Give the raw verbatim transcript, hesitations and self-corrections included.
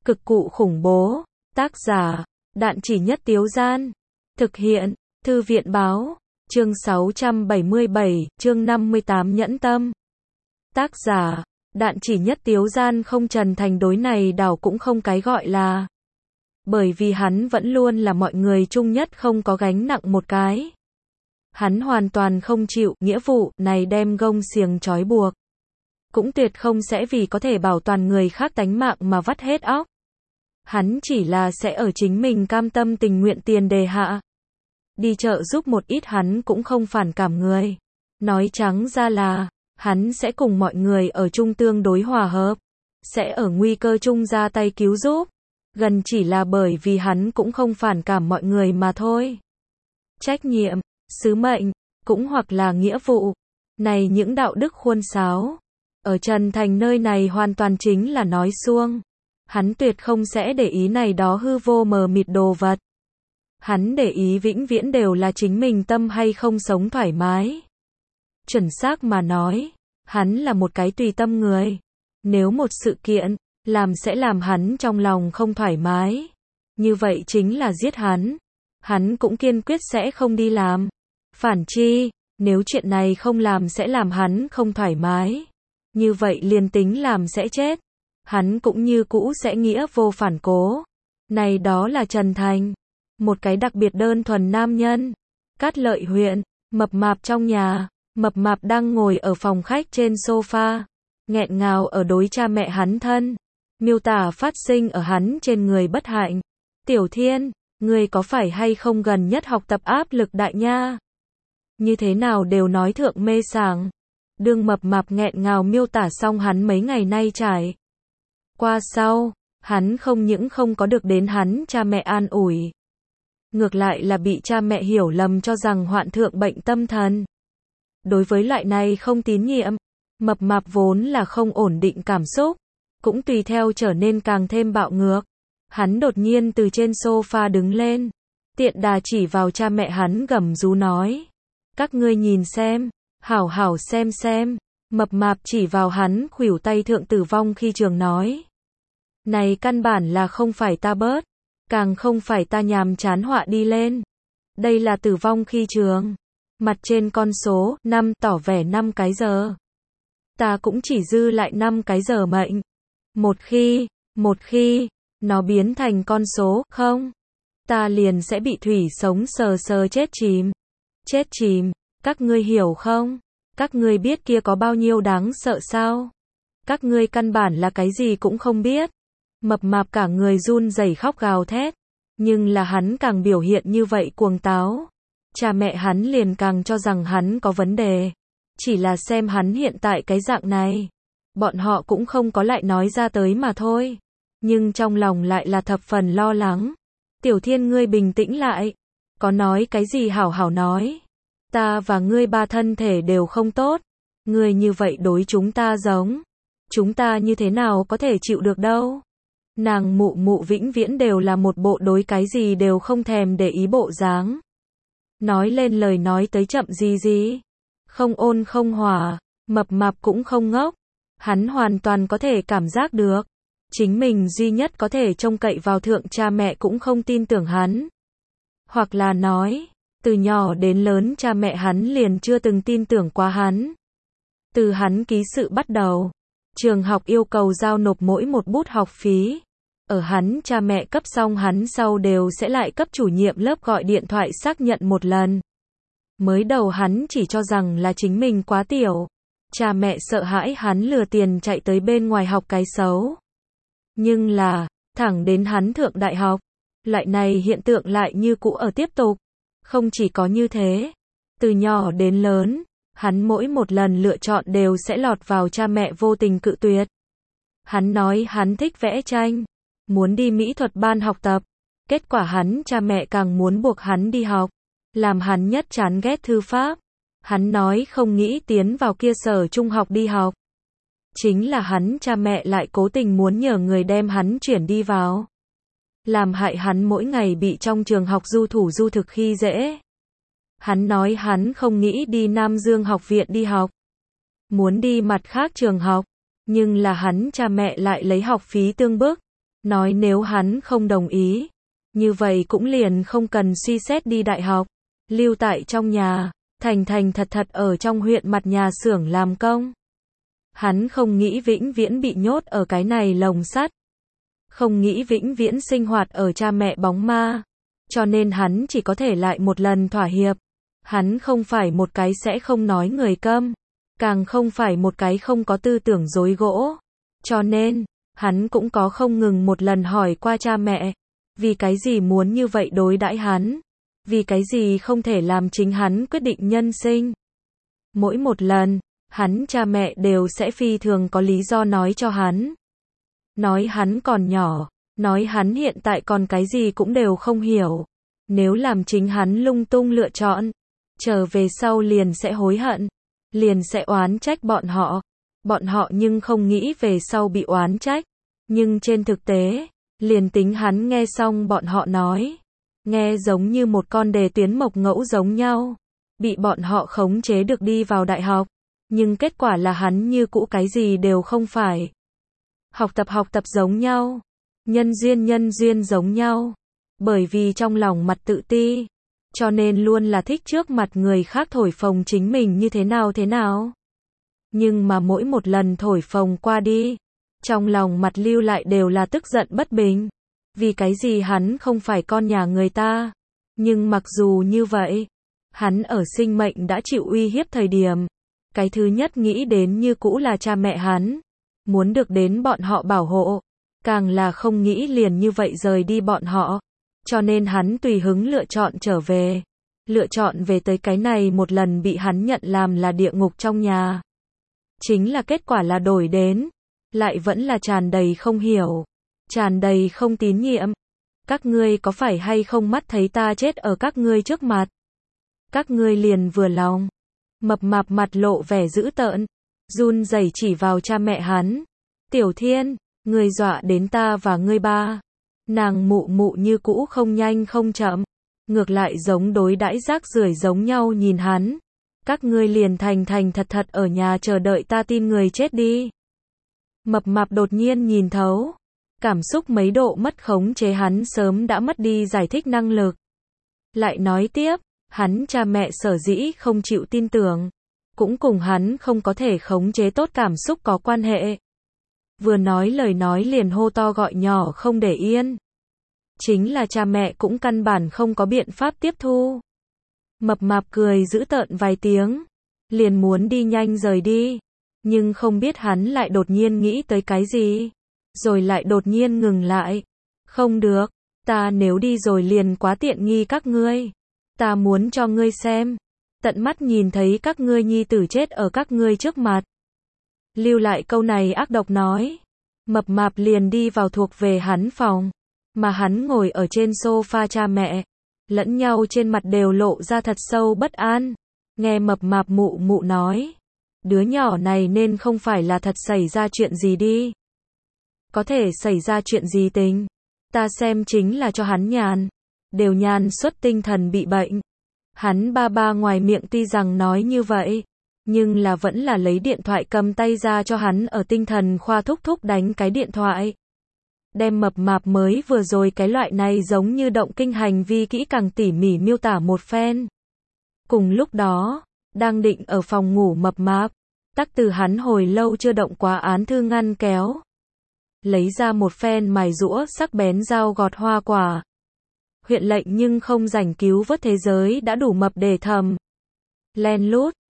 Cực cụ khủng bố. Tác giả, Đạn Chỉ Nhất Tiếu Gian. Thực hiện, Thư viện Báo. Chương sáu trăm bảy mươi bảy, chương năm mươi tám Nhẫn Tâm. Tác giả, Đạn Chỉ Nhất Tiếu Gian. Không, Trần Thành đối này đảo cũng không cái gọi là. Bởi vì hắn vẫn luôn là mọi người chung nhất không có gánh nặng một cái. Hắn hoàn toàn không chịu nghĩa vụ này đem gông xiềng trói buộc. Cũng tuyệt không sẽ vì có thể bảo toàn người khác tánh mạng mà vắt hết óc. Hắn chỉ là sẽ ở chính mình cam tâm tình nguyện tiền đề hạ. Đi chợ giúp một ít hắn cũng không phản cảm người. Nói trắng ra là, hắn sẽ cùng mọi người ở chung tương đối hòa hợp. Sẽ ở nguy cơ chung ra tay cứu giúp. Gần chỉ là bởi vì hắn cũng không phản cảm mọi người mà thôi. Trách nhiệm, sứ mệnh, cũng hoặc là nghĩa vụ. Này những đạo đức khuôn sáo. Ở Trần Thành nơi này hoàn toàn chính là nói suông. Hắn tuyệt không sẽ để ý này đó hư vô mờ mịt đồ vật. Hắn để ý vĩnh viễn đều là chính mình tâm hay không sống thoải mái. Chuẩn xác mà nói, hắn là một cái tùy tâm người. Nếu một sự kiện, làm sẽ làm hắn trong lòng không thoải mái. Như vậy chính là giết hắn. Hắn cũng kiên quyết sẽ không đi làm. Phản chi, nếu chuyện này không làm sẽ làm hắn không thoải mái. Như vậy liền tính làm sẽ chết. Hắn cũng như cũ sẽ nghĩa vô phản cố. Này đó là Trần Thành. Một cái đặc biệt đơn thuần nam nhân. Cát Lợi huyện, mập mạp trong nhà. Mập mạp đang ngồi ở phòng khách trên sofa. Nghẹn ngào ở đối cha mẹ hắn thân. Miêu tả phát sinh ở hắn trên người bất hạnh. Tiểu Thiên, ngươi có phải hay không gần nhất học tập áp lực đại nha? Như thế nào đều nói thượng mê sảng. Đương mập mạp nghẹn ngào miêu tả xong hắn mấy ngày nay trải qua sau, hắn không những không có được đến hắn cha mẹ an ủi. Ngược lại là bị cha mẹ hiểu lầm cho rằng hoạn thượng bệnh tâm thần. Đối với loại này không tín nhiệm, mập mạp vốn là không ổn định cảm xúc, cũng tùy theo trở nên càng thêm bạo ngược. Hắn đột nhiên từ trên sofa đứng lên, tiện đà chỉ vào cha mẹ hắn gầm rú nói. Các ngươi nhìn xem, hảo hảo xem xem. Mập mạp chỉ vào hắn khuỷu tay thượng tử vong khi trường nói. Này căn bản là không phải ta bớt, càng không phải ta nhàm chán họa đi lên. Đây là tử vong khi trường. Mặt trên con số năm tỏ vẻ năm cái giờ. Ta cũng chỉ dư lại năm cái giờ mệnh. Một khi, một khi, nó biến thành con số không, ta liền sẽ bị thủy sống sờ sờ chết chìm. Chết chìm, các ngươi hiểu không? Các ngươi biết kia có bao nhiêu đáng sợ sao? Các ngươi căn bản là cái gì cũng không biết. Mập mạp cả người run rẩy khóc gào thét. Nhưng là hắn càng biểu hiện như vậy cuồng táo. Cha mẹ hắn liền càng cho rằng hắn có vấn đề. Chỉ là xem hắn hiện tại cái dạng này. Bọn họ cũng không có lại nói ra tới mà thôi. Nhưng trong lòng lại là thập phần lo lắng. Tiểu Thiên, ngươi bình tĩnh lại. Có nói cái gì hảo hảo nói. Ta và ngươi ba thân thể đều không tốt. Ngươi như vậy đối chúng ta giống. Chúng ta như thế nào có thể chịu được đâu. Nàng mụ mụ vĩnh viễn đều là một bộ đối cái gì đều không thèm để ý bộ dáng. Nói lên lời nói tới chậm gì gì. Không ôn không hòa. Mập mạp cũng không ngốc. Hắn hoàn toàn có thể cảm giác được. Chính mình duy nhất có thể trông cậy vào thượng cha mẹ cũng không tin tưởng hắn. Hoặc là nói, từ nhỏ đến lớn cha mẹ hắn liền chưa từng tin tưởng qua hắn. Từ hắn ký sự bắt đầu, trường học yêu cầu giao nộp mỗi một bút học phí. Ở hắn cha mẹ cấp xong hắn sau đều sẽ lại cấp chủ nhiệm lớp gọi điện thoại xác nhận một lần. Mới đầu hắn chỉ cho rằng là chính mình quá tiểu. Cha mẹ sợ hãi hắn lừa tiền chạy tới bên ngoài học cái xấu. Nhưng là, thẳng đến hắn thượng đại học, loại này hiện tượng lại như cũ ở tiếp tục. Không chỉ có như thế, từ nhỏ đến lớn, hắn mỗi một lần lựa chọn đều sẽ lọt vào cha mẹ vô tình cự tuyệt. Hắn nói hắn thích vẽ tranh, muốn đi mỹ thuật ban học tập. Kết quả hắn cha mẹ càng muốn buộc hắn đi học, làm hắn nhất chán ghét thư pháp. Hắn nói không nghĩ tiến vào kia sở trung học đi học. Chính là hắn cha mẹ lại cố tình muốn nhờ người đem hắn chuyển đi vào. Làm hại hắn mỗi ngày bị trong trường học du thủ du thực khi dễ. Hắn nói hắn không nghĩ đi Nam Dương học viện đi học. Muốn đi mặt khác trường học. Nhưng là hắn cha mẹ lại lấy học phí tương bức. nói nếu hắn không đồng ý, như vậy cũng liền không cần suy xét đi đại học, lưu tại trong nhà, thành thành thật thật ở trong huyện mặt nhà xưởng làm công. Hắn không nghĩ vĩnh viễn bị nhốt ở cái này lồng sắt, không nghĩ vĩnh viễn sinh hoạt ở cha mẹ bóng ma, cho nên hắn chỉ có thể lại một lần thỏa hiệp. Hắn không phải một cái sẽ không nói người câm, càng không phải một cái không có tư tưởng dối gỗ, cho nên, hắn cũng có không ngừng một lần hỏi qua cha mẹ, vì cái gì muốn như vậy đối đãi hắn, vì cái gì không thể làm chính hắn quyết định nhân sinh. Mỗi một lần, hắn cha mẹ đều sẽ phi thường có lý do nói cho hắn. Nói hắn còn nhỏ, nói hắn hiện tại còn cái gì cũng đều không hiểu. Nếu làm chính hắn lung tung lựa chọn, trở về sau liền sẽ hối hận, liền sẽ oán trách bọn họ. Bọn họ nhưng không nghĩ về sau bị oán trách. Nhưng trên thực tế, liền tính hắn nghe xong bọn họ nói, nghe giống như một con đề tuyến mộc ngẫu giống nhau, bị bọn họ khống chế được đi vào đại học, nhưng kết quả là hắn như cũ cái gì đều không phải. Học tập học tập giống nhau, nhân duyên nhân duyên giống nhau, bởi vì trong lòng mặt tự ti, cho nên luôn là thích trước mặt người khác thổi phồng chính mình như thế nào thế nào. Nhưng mà mỗi một lần thổi phồng qua đi, trong lòng mặt lưu lại đều là tức giận bất bình. Vì cái gì hắn không phải con nhà người ta. Nhưng mặc dù như vậy, hắn ở sinh mệnh đã chịu uy hiếp thời điểm, cái thứ nhất nghĩ đến như cũ là cha mẹ hắn, muốn được đến bọn họ bảo hộ, càng là không nghĩ liền như vậy rời đi bọn họ, cho nên hắn tùy hứng lựa chọn trở về, lựa chọn về tới cái này một lần bị hắn nhận làm là địa ngục trong nhà. Chính là kết quả là đổi đến, lại vẫn là tràn đầy không hiểu, tràn đầy không tín nhiệm. Các ngươi có phải hay không mắt thấy ta chết ở các ngươi trước mặt? Các ngươi liền vừa lòng. Mập mạp mặt lộ vẻ dữ tợn, run rẩy chỉ vào cha mẹ hắn. Tiểu Thiên, ngươi dọa đến ta và ngươi ba. Nàng mụ mụ như cũ không nhanh không chậm, ngược lại giống đối đãi rác rưởi giống nhau nhìn hắn. Các ngươi liền thành thành thật thật ở nhà chờ đợi ta tin người chết đi. Mập mạp đột nhiên nhìn thấu, cảm xúc mấy độ mất khống chế hắn sớm đã mất đi giải thích năng lực. Lại nói tiếp, hắn cha mẹ sở dĩ không chịu tin tưởng, cũng cùng hắn không có thể khống chế tốt cảm xúc có quan hệ. Vừa nói lời nói liền hô to gọi nhỏ không để yên. Chính là cha mẹ cũng căn bản không có biện pháp tiếp thu. Mập mạp cười giễu tợn vài tiếng, liền muốn đi nhanh rời đi, nhưng không biết hắn lại đột nhiên nghĩ tới cái gì, rồi lại đột nhiên ngừng lại. Không được, ta nếu đi rồi liền quá tiện nghi các ngươi. Ta muốn cho ngươi xem, tận mắt nhìn thấy các ngươi nhi tử chết ở các ngươi trước mặt. Lưu lại câu này ác độc nói, mập mạp liền đi vào thuộc về hắn phòng, mà hắn ngồi ở trên sofa cha mẹ, lẫn nhau trên mặt đều lộ ra thật sâu bất an. Nghe mập mạp mụ mụ nói, đứa nhỏ này nên không phải là thật xảy ra chuyện gì đi. Có thể xảy ra chuyện gì tính, ta xem chính là cho hắn nhàn, đều nhàn xuất tinh thần bị bệnh. Hắn ba ba ngoài miệng tuy rằng nói như vậy, nhưng là vẫn là lấy điện thoại cầm tay ra cho hắn ở tinh thần khoa thúc thúc đánh cái điện thoại. Đem mập mạp mới vừa rồi cái loại này giống như động kinh hành vi kỹ càng tỉ mỉ miêu tả một phen. Cùng lúc đó, đang định ở phòng ngủ mập mạp, tắc từ hắn hồi lâu chưa động quá án thư ngăn kéo. Lấy ra một phen mài rũa sắc bén dao gọt hoa quả. Huyện lệnh nhưng không rảnh cứu vớt thế giới đã đủ mập để thầm. Len lút,